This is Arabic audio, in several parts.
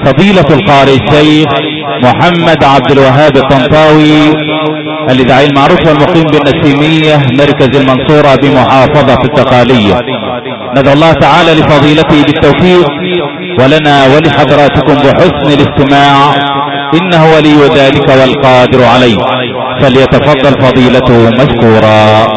فضيلة القارئ الشيخ محمد عبد الوهاب الطنطاوي الإذاعي المعروف والمقيم بالنسيمية مركز المنصورة بمحافظة الدقهلية. ندعو الله تعالى لفضيلته بالتوفيق ولنا ولحضراتكم بحسن الاستماع، إنه ولي ذلك والقادر عليه. فليتفضل فضيلته مشكورا.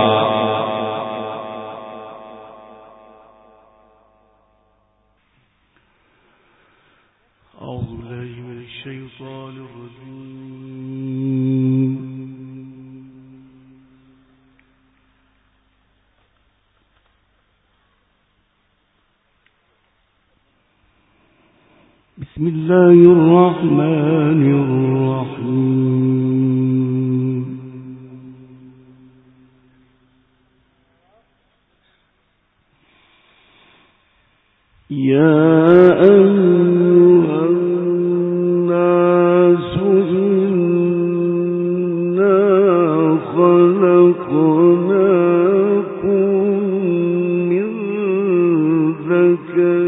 بسم الله الرحمن الرحيم. يا أيها الناس إنا خلقناكم من ذكر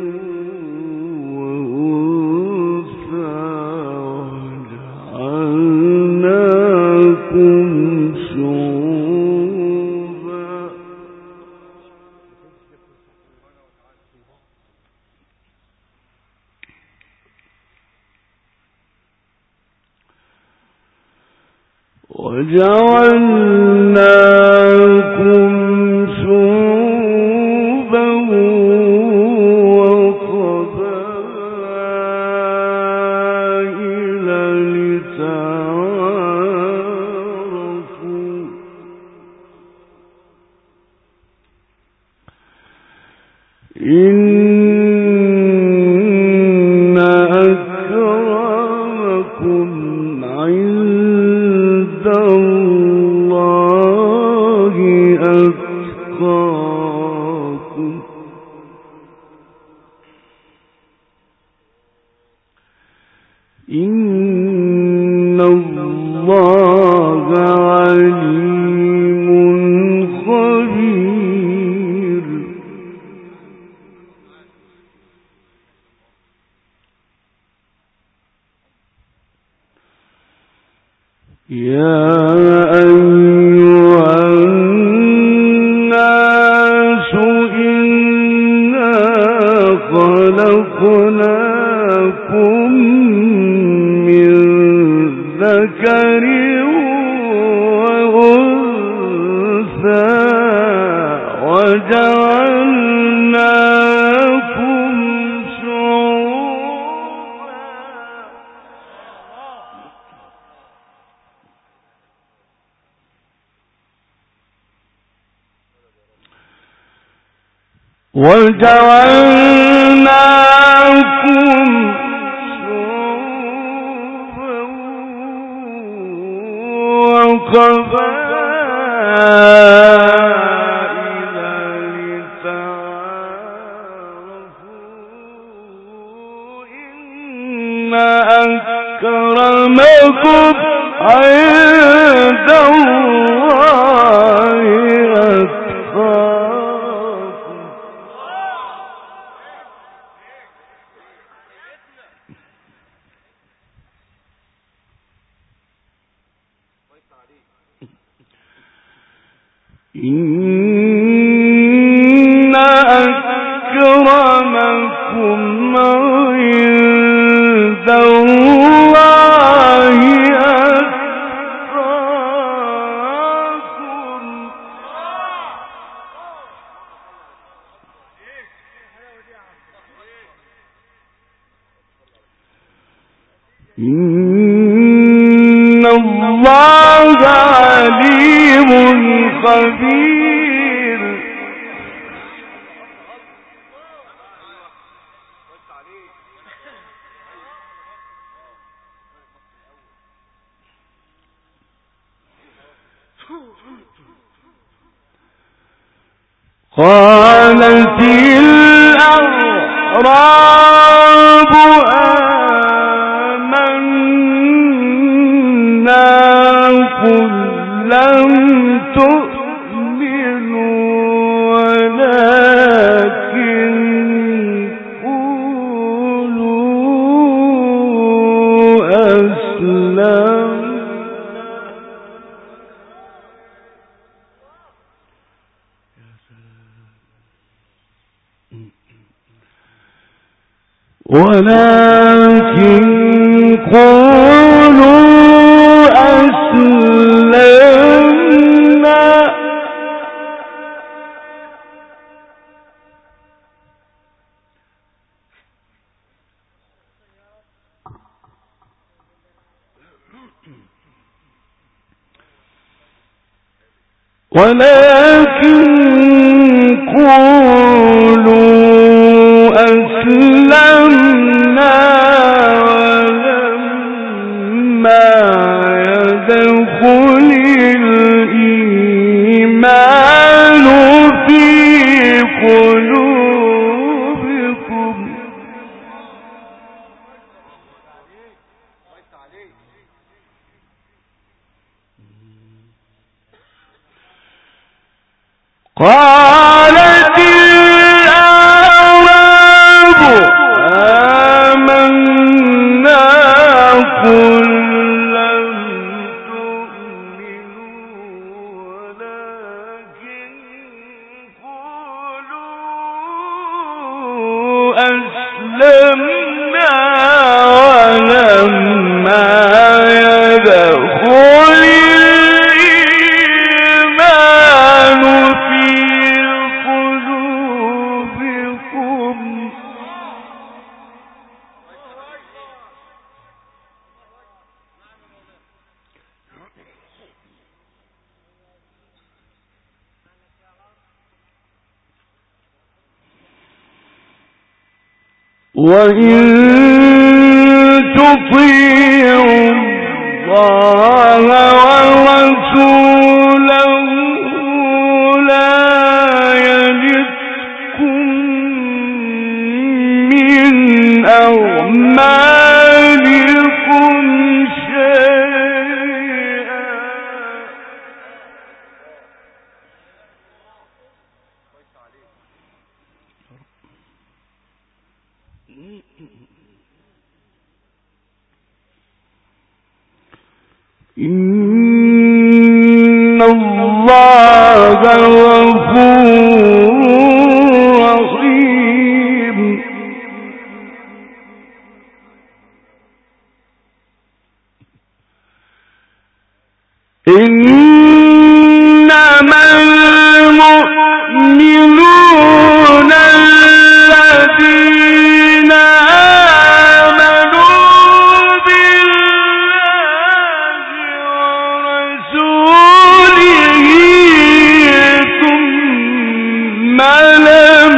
وجعلناكم شعوبا وقبائل لتعارفوا إن أكرمكم عند الله أتقاكم إن الله عليم خبير. يا أيها الناس إنا خلقناكم من ذكر وأنثى وجعلناكم شعوبا وقبائل لتعارفوا إن أكرمكم عند الله أتقاكم إن أكرمكم عند الله أتقاكم إن الله عليم خبير. قالت الأعراب آمنا قل لم تؤمنوا ولكن قولوا ولكن قولوا أسلمنا ولكن قولوا أسلمنا ولما يدخل الإيمان في قلوبكم قالت الأعراب آمنا قل لم تؤمنوا ولكن قولوا أسلمنا ولما يدخل الإيمان في قلوبكم وإن تطيعوا الله ورسوله لا يلدكم من أعمالكم شيئا إن الله غفور رحيم إنما المؤمنون الذين آمنوا بالله ورسوله ثم لم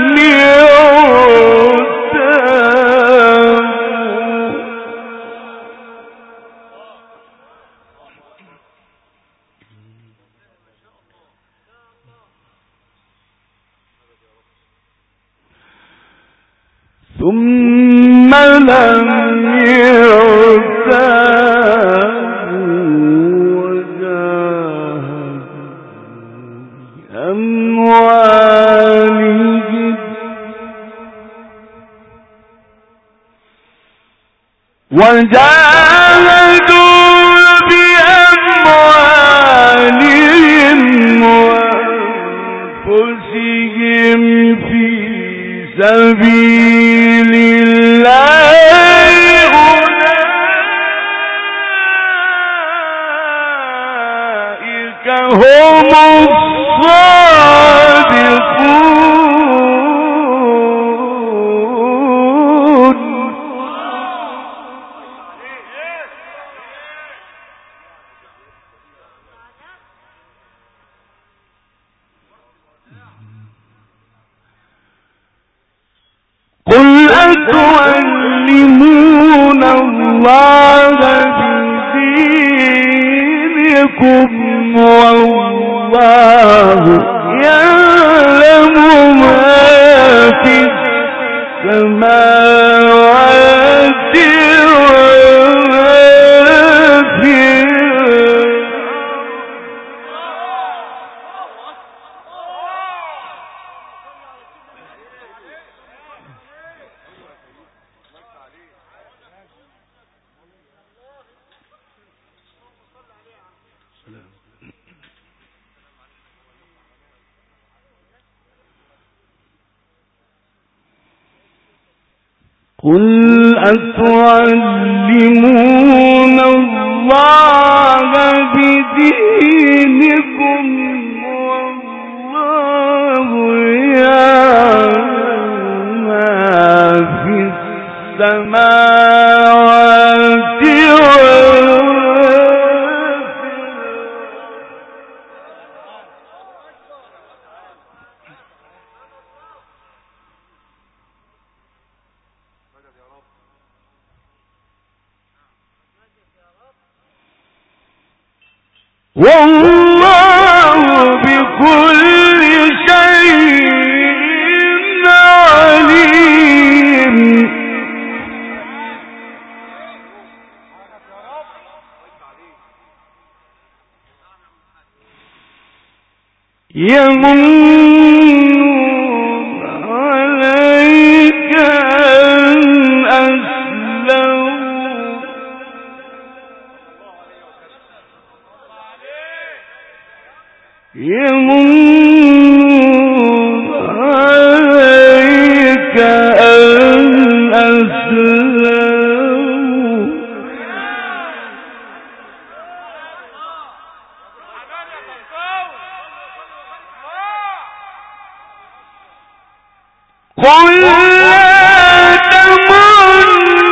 يرتابوا وجاهدوا بأموالهم وأنفسهم في سبيل الله أولئك هم الصادقون قل أتعلمون الله بدينكم والله قل أتعلمون الله بدينكم والله يعلم ما في السماوات والله بكل شيء عليم يمنون عليك أن أسلموا يمنون عليك أن أسلموا قل لا تمنوا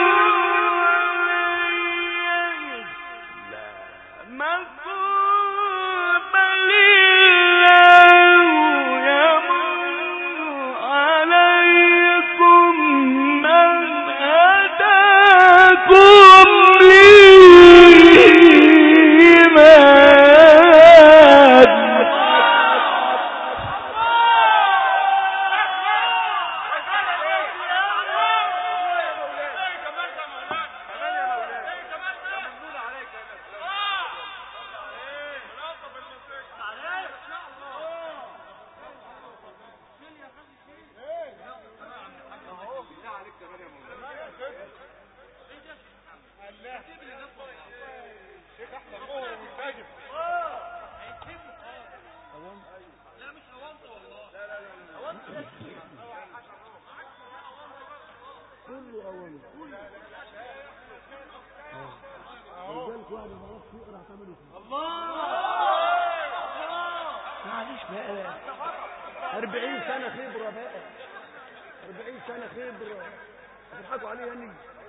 معلش بقى 40 سنة خبرة بقى 40 سنة خبرة هتضحكوا عليه يعني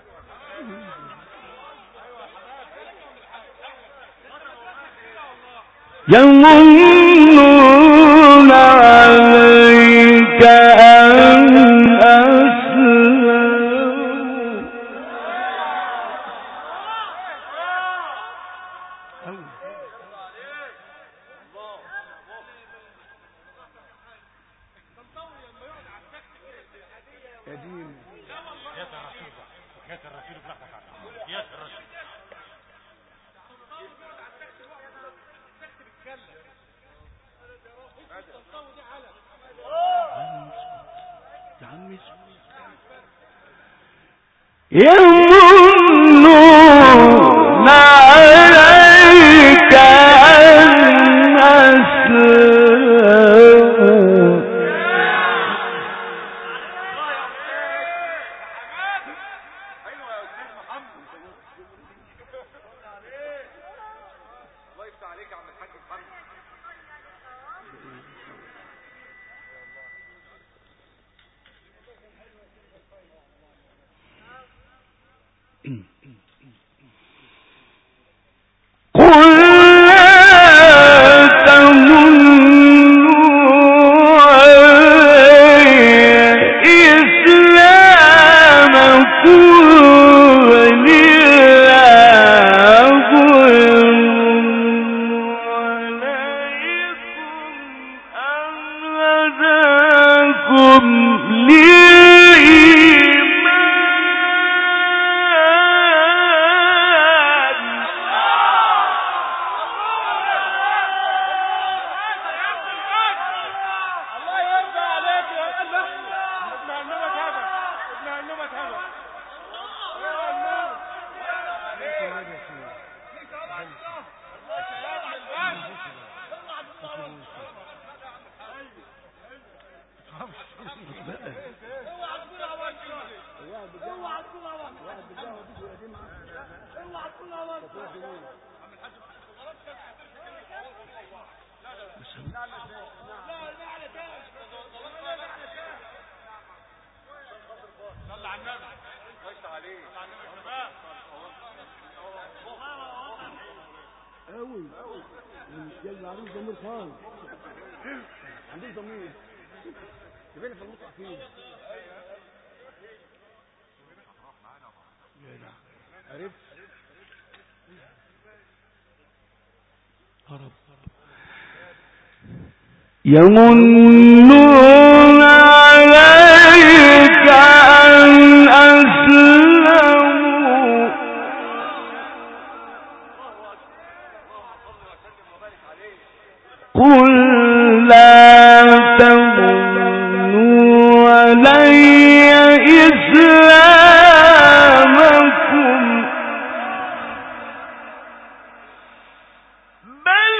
يمنون عليك أن أسلموا يمنون عليك أن أسلموا قوي يلا عندي ضمير خالص عندي ضمير يبقى في المطعم فين عرفت هرب يمنون عليك أن أسلموا قل لا تمنوا علي إسلامكم بل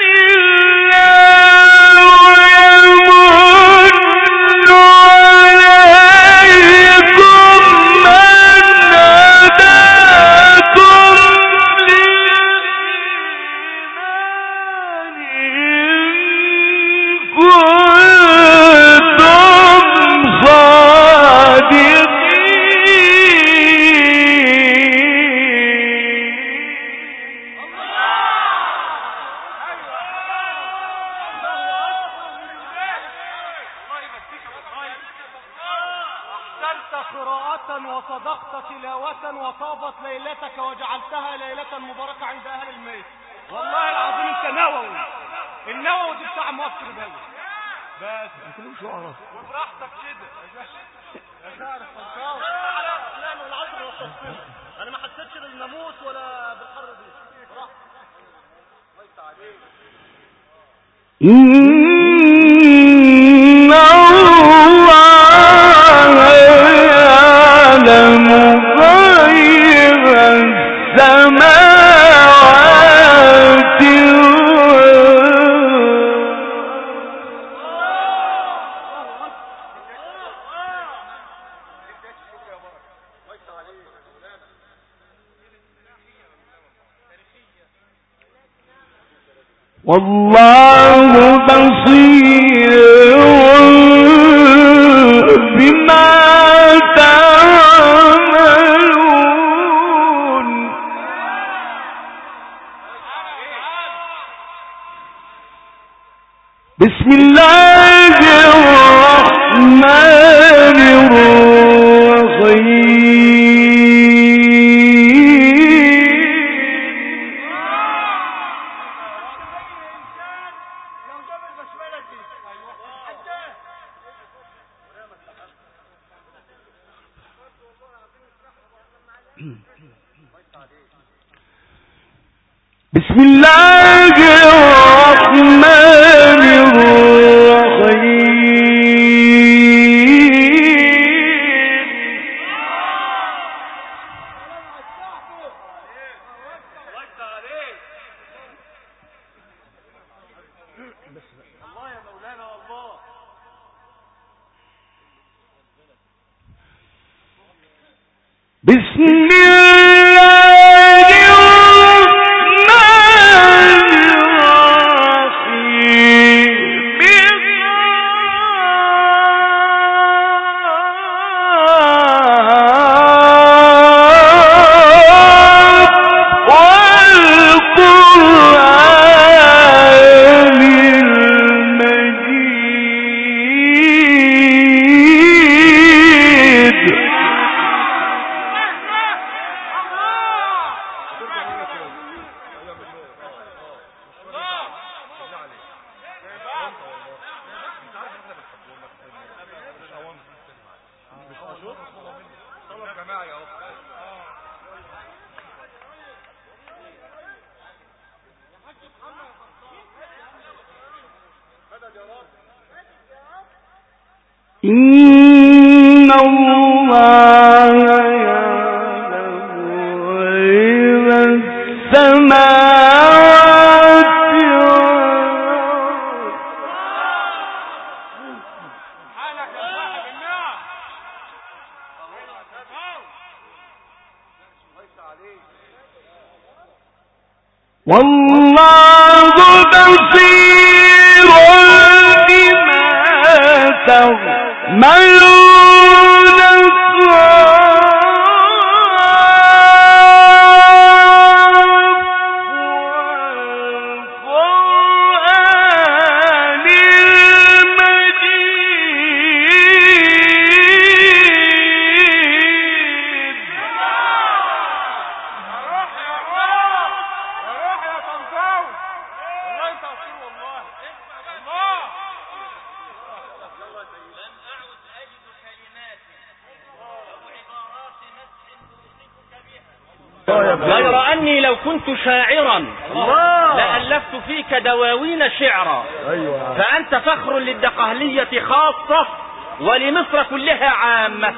وصدقت تلاوة وطابت ليلتك وجعلتها ليلة مباركة عند أهل الميت. والله العظيم أنت نووي، النووي دي بتاع مصر بس مش شعراء وبراحتك كده يا شاعر الصنطاوي. لا الإسلام والعصر والتصوير أنا ما حسيتش بالناموس ولا بالحر دي براحتك. الله يفتح عليك. إن الله يعلم غيب السماوات والله بصير بما تعملون. بسم الله الرحمن الرحيم. بسم الله الرحمن الرحيم. الله يا مولانا الله. بسم الله الرحمن الرحيم. والقرآن المجيد. إن الله يعلم غيب السماوات والأرض. حالك يا صاحب النعم. الله يفتح عليك. والله بصير بما تعملون غير أني لو كنت شاعرا لألفت فيك دواوين شعرا. فأنت فخر للدقهلية خاصة ولمصر كلها عامة.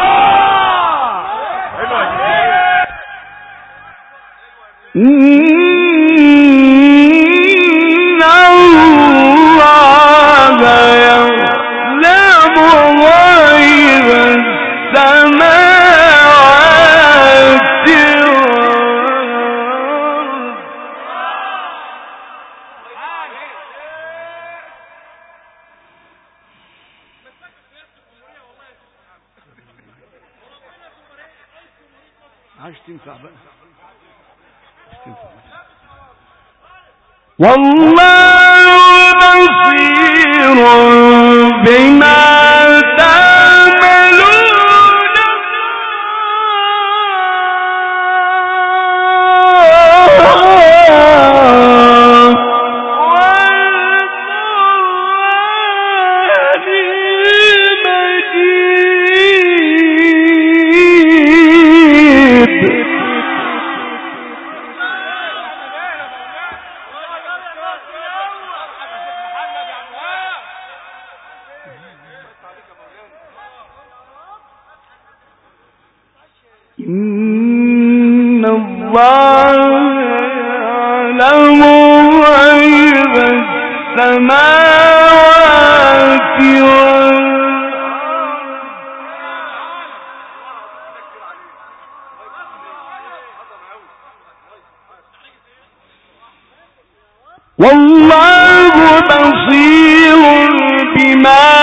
إن الله يعلم غيب السماوات عايش تنفع بقى. والله بصير بما تعملون. إن الله يعلم غيب السماوات والله بصير بما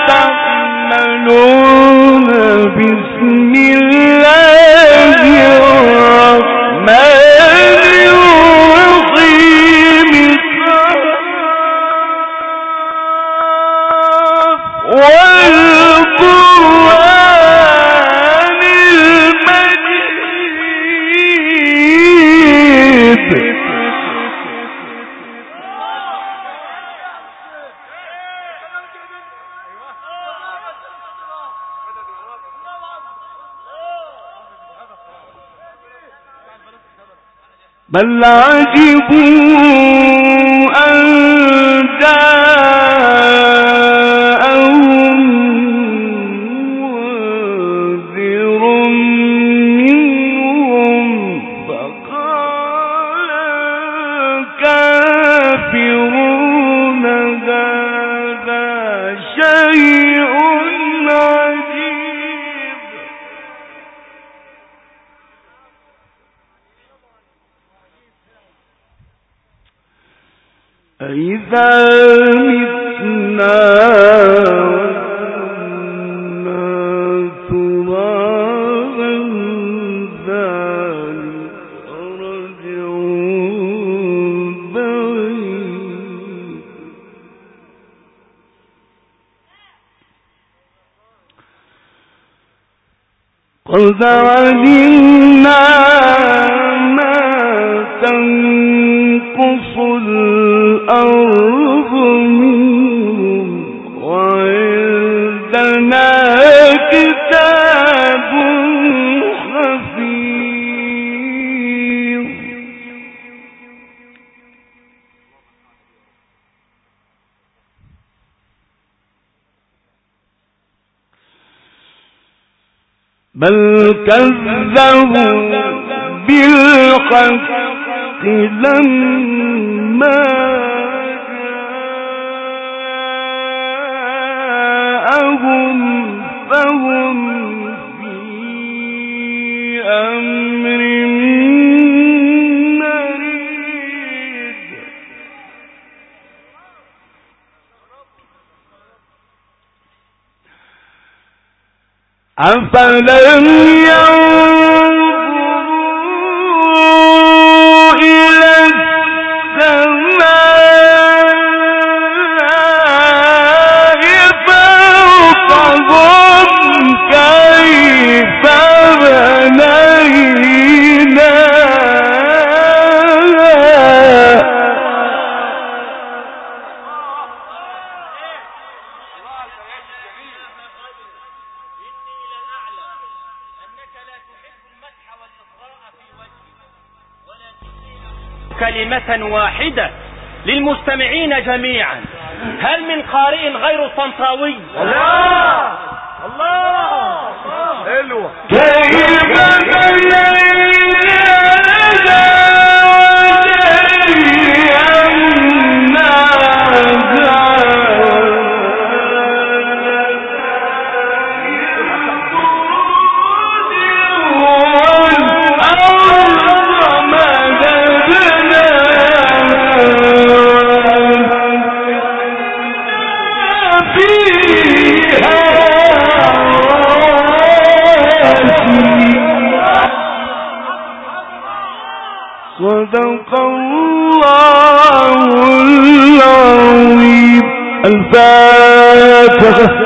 تعملون. بسم الله الرحمن الرحيم. والقرآن المجيد. بل عجبوا أن جاءهم منذر منهم فقال الكافرون هذا شيء عجيب. أإذا متنا وكنا ترابا ذلك رجع بعيد. قد علمنا ما تنقص الأرض منهم وعندنا كتاب حفيظ. بل كذبوا بالحق لما جاءهم فهم في أمر مريض. أفلم ينظروا إلى السماء فوقهم كيف بنيناها كلمة واحدة للمستمعين جميعا. هل من قارئ غير الطنطاوي؟ الله الله حلوة. كيف صدق الله العظيم. الفاتحة.